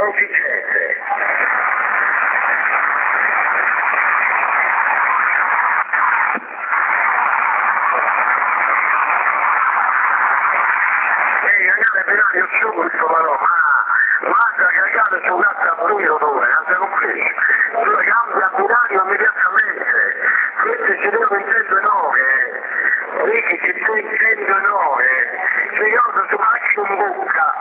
esigenze. Io sono questo ma cagate giocate a Bruno dove, avete compreso? Due gambe a binario immediatamente, questi ci devono intendere nove, Ricky ci devono intendere nove, se io su macchina in bocca.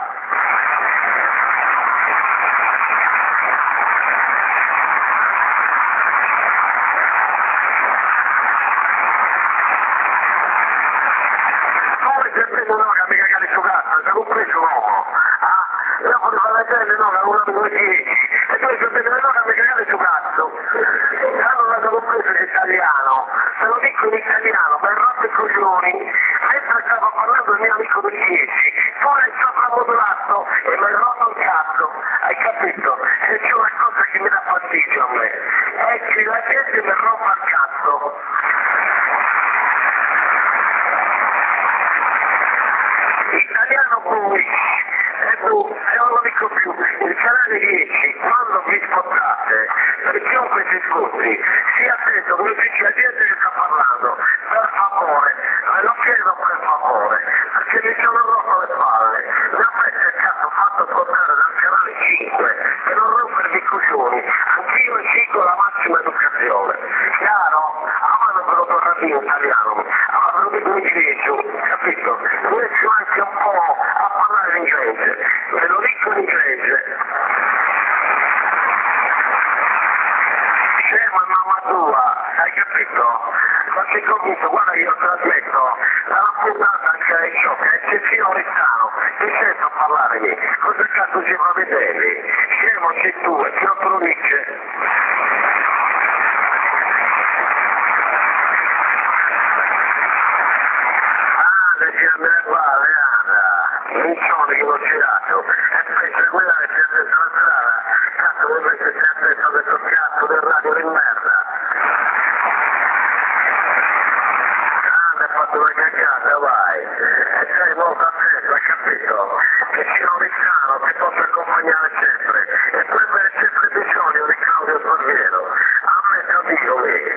Come se prendo no che mi cagate su cazzo, avete compreso l'uomo? Io voglio fare bene, no, che una due 10, e tu sei bene, no, che mi cagate su cazzo. Allora l'ho compreso in italiano, te lo dico in italiano, per rotte coglioni, mentre stavo parlando del mio amico del 10, tu hai sopravvolato e mi hai rotto il cazzo, hai capito? E c'è una cosa che mi dà fastidio a me, è che la gente mi rompa il cazzo. Italiano poi, e non lo dico più, il canale 10, quando vi spostate, per chiunque si sposti, sia attento come dice la gente che sta parlando, per favore, me lo chiedo per favore, perché mi sono rotto le palle, mi avete cazzo fatto ascoltare dal canale 5, per non rompervi i coglioni, anch'io esigo la massima educazione, chiaro? Non ve lo torna a dire in italiano, ve lo dico in inglese, capito? Riesco anche un po' a parlare in inglese, ve lo dico in inglese. Scema mamma tua, hai capito? Ma sei convinto? Guarda che io trasmetto dalla puntata anche ai show, che è Cecchino Rizzano, ti sento parlare di cosa cazzo ci fa vedere? Scemo sei tu, e chi non te lo dice? Minchione che l'ho girato e pensa quella che si è messa la strada, cazzo voi invece si è messo questo cazzo del radio di merda. Mi ha fatto una cagata, vai, e sei molto attento, hai capito? Che ci non Rizzano ti posso accompagnare sempre e poi per sempre bisogno di Claudio Sparviero, a me capito lì.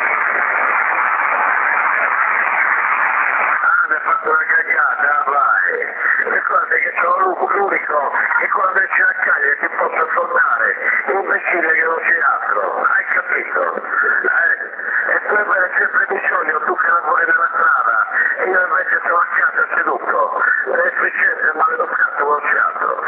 Mi ha fatto una cagata, vai. Ricordate che sono l'unico che con la decina a Cagliari ti posso ascoltare, imbecille che non c'è altro, hai capito? E tu avrai sempre bisogno, tu che lavori nella strada, e io invece sono a casa seduto, l'efficienza è maleducato, non c'è altro.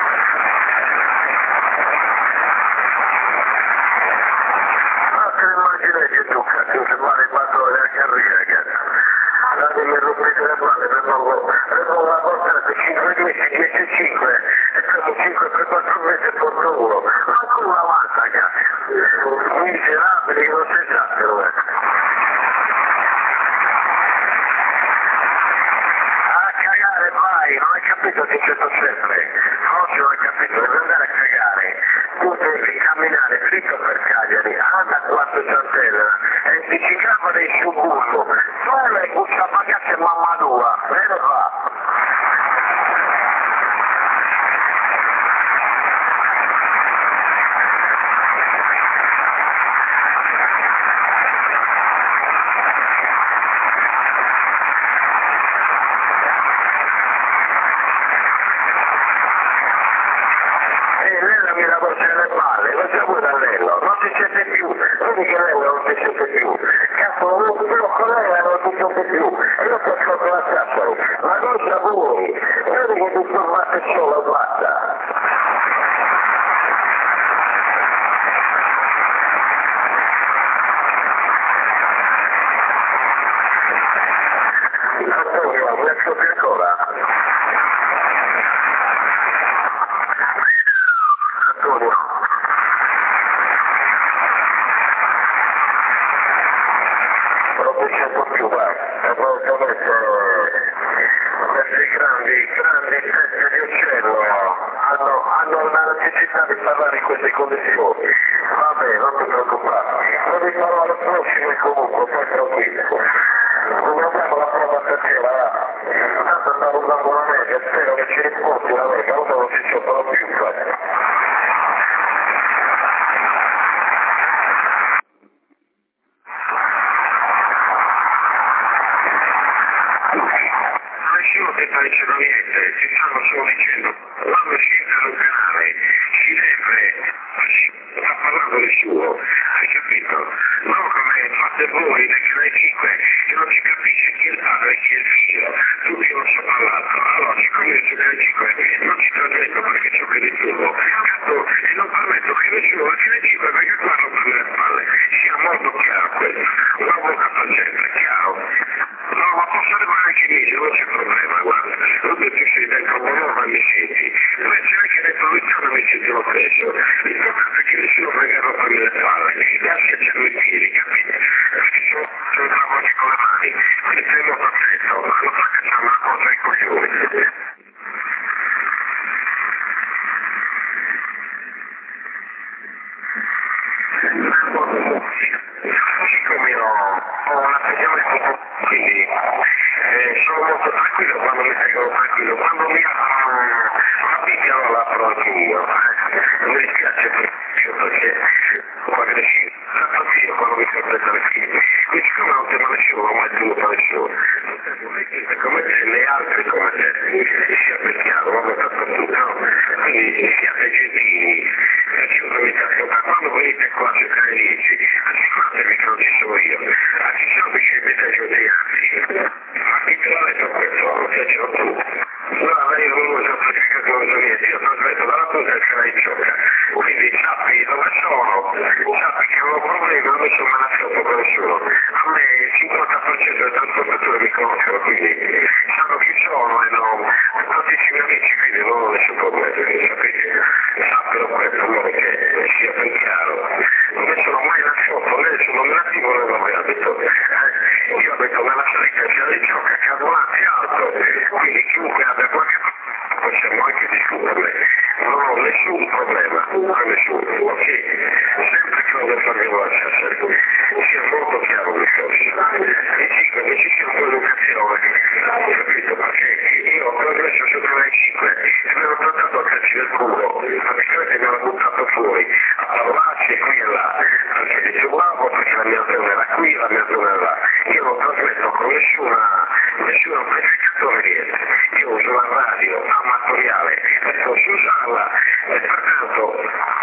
Ma te ne immagini che tu cazzo se vale il battore della carriera? Datemi rompete le palle per non la portata 5 mesi, 10-5 e siamo 5 per 4 mesi e porto uno. Ancora una volta, cazzo. Miserabili che non si sappiano. A cagare vai, non hai capito che c'è sempre. Oggi non hai capito, devi andare a cagare. Tu devi camminare dritto per Cagliari, anda a 4 Sant'Elena e ti ci cava dei suburbo. Tu le busta pagate mamma tua, bene va. Lei la porta nelle palle, lo sa pure dall'ello, non si sente più, vedi che lei non si sente più, cazzo non con lei non si sente più, e io ti ascolto la Sassari, ma cosa voi, vedi che ti formate solo, basta. Antonio, mi ascolti ancora? Antonio. Non mi sento più, vai. A volte questi grandi teste di uccello hanno la necessità di parlare in queste condizioni. Vabbè, non ti preoccupare. Non vi farò alle prossime comunque, poi tranquillo. Non abbiamo la prova stasera, tanto stavo usando la media, spero che ci rispondi la media, uno non si sciopero più, chi è il figlio, tutti non so parlato, allora siccome io giocare 5 non ci trasmetto perché ciò che disturbo, e non permetto che nessuno che le 5 perché qua non prende le palle, sia molto chiaro questo, un avvocato al centro, è chiaro. No, ma posso arrivare anche lì, non c'è problema, guarda, l'ho detto sei dentro Bologna mi senti, ma c'è anche dentro l'Italia mi senti lo stesso, l'importante è che nessuno venga a rompermi le palle, lascia c'erano i piedi, capite? Perché sono bravo anche con le mani, quindi sei molto attento, non fa cacciare una cosa ai coglioni. Siccome ho un atteggiamento quindi sono molto tranquillo quando mi tengo tranquillo, quando mi aprono la picchia la apro anche io, non mi dispiace perché ho aggressivo, anch'io quando mi sorpresa le figlie, quindi siccome non temo nessuno, non ho mai tenuto nessuno, come te, né altri come te, sia per chiaro, non dappertutto, quindi siate gentili, quando venite qua a cercare 10, assicuratevi che non ci sono io, ci sono vicini degli altri, ma chi te l'ha detto questo? Che ce l'ho tu. No, lei non usa il certificato non usa niente, io trasmetto dalla punta e se la gioca, quindi sappi dove sono, sappi che non ho problemi, non mi sono manazzato con nessuno, a me il 50% dei trasportatori mi conoscono, quindi sanno chi sono e non, tantissimi amici, quindi non ho nessun problema, quindi sapete, sappiano questo, allora che sia ben chiaro, non mi sono mai nascosto, né sono negativo né non mi ha detto, io ho detto nella salita c'è le gioca, Carbolante alto, quindi chiunque abbia qualche problema possiamo anche discutere, non ho nessun problema con nessuno, ok? Sempre che voglio farvi lasciare, sia molto chiaro le cose, e dico che ci sia un po' di educazione, capito? Perché io ho progresso sopra le 5 e mi ero trattato a calci del culo, praticamente mi ero buttato fuori a parlarci qui e là, perché dicevo bravo perché la mia zona era qui, la mia zona era là, io non trasmetto con nessun amplificatore niente, io uso la radio amatoriale e posso usarla e pertanto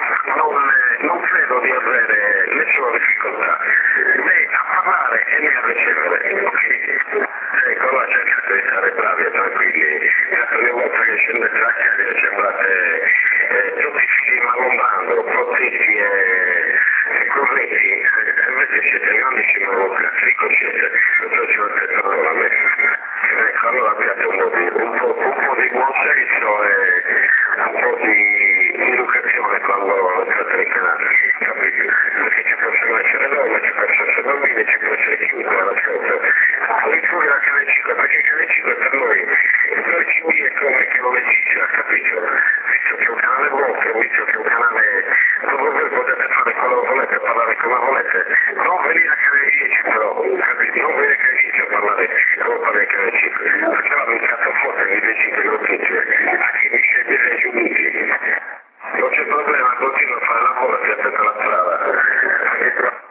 non credo di avere nessuna difficoltà né a parlare né a ricevere, ok? Ecco, allora cercate di stare bravi e tranquilli, la prima volta che scendete la carriera sembrate tutti figli malombrando, protetti e corretti, invece siete grandi democratici, siete la me. Ecco, allora abbiate un po' di buon senso e un po' di